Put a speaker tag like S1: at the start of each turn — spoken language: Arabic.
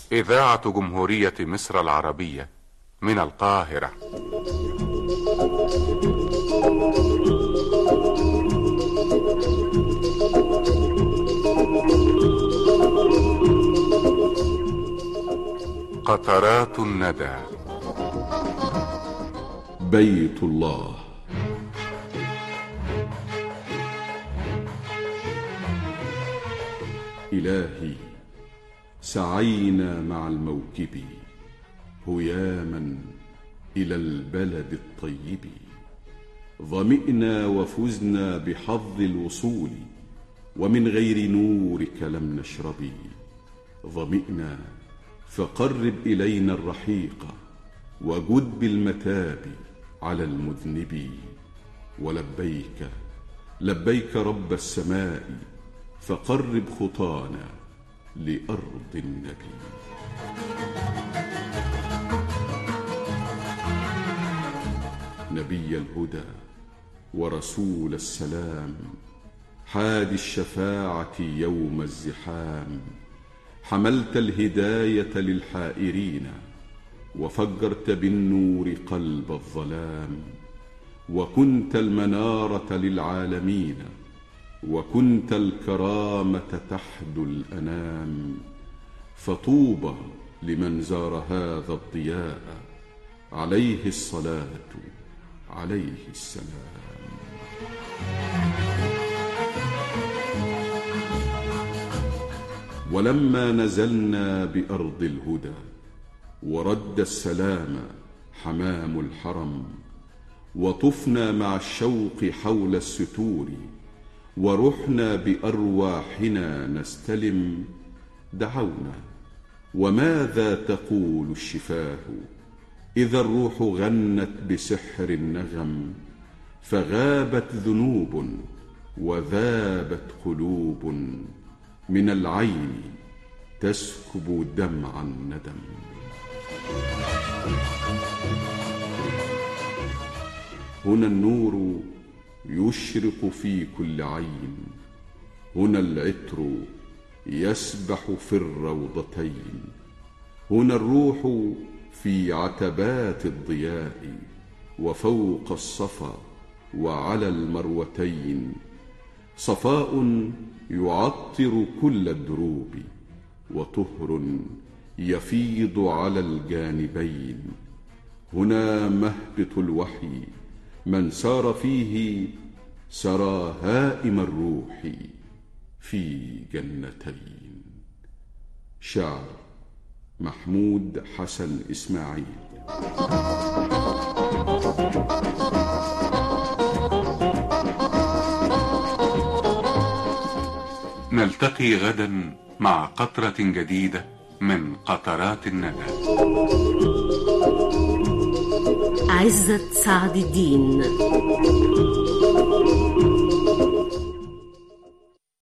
S1: إذاعة جمهورية مصر العربية من القاهرة. قطرات الندى.
S2: بيت الله. إلهي سعينا مع الموكب هياما إلى البلد الطيب، ظمئنا وفزنا بحظ الوصول، ومن غير نورك لم نشرب. ظمئنا فقرب إلينا الرحيق، وجد بالمتاب على المذنب. ولبيك لبيك رب السماء، فقرب خطانا لأرض النبي. نبي الهدى ورسول السلام، حادي الشفاعة يوم الزحام، حملت الهداية للحائرين، وفجرت بالنور قلب الظلام، وكنت المنارة للعالمين، وكنت الكرامة تحدو الأنام. فطوبى لمن زار هذا الضياء، عليه الصلاة عليه السلام. ولما نزلنا بأرض الهدى، ورد السلام حمام الحرم، وطفنا مع الشوق حول الستور، ورحنا بأرواحنا نستلم. دعونا وماذا تقول الشفاه، إذا الروح غنت بسحر النغم، فغابت ذنوب وذابت قلوب، من العين تسكب دمع الندم. هنا النور يشرق في كل عين، هنا العطر يسبح في الروضتين، هنا الروح في عتبات الضياء، وفوق الصفا وعلى المروتين. صفاء يعطر كل الدروب، وطهر يفيض على الجانبين. هنا مهبط الوحي، من سار فيه سرى هائم الروح في جنتين. شعر محمود حسن إسماعيل.
S1: نلتقي غدا مع قطرة جديدة من قطرات الندى.
S3: عزت سعد الدين.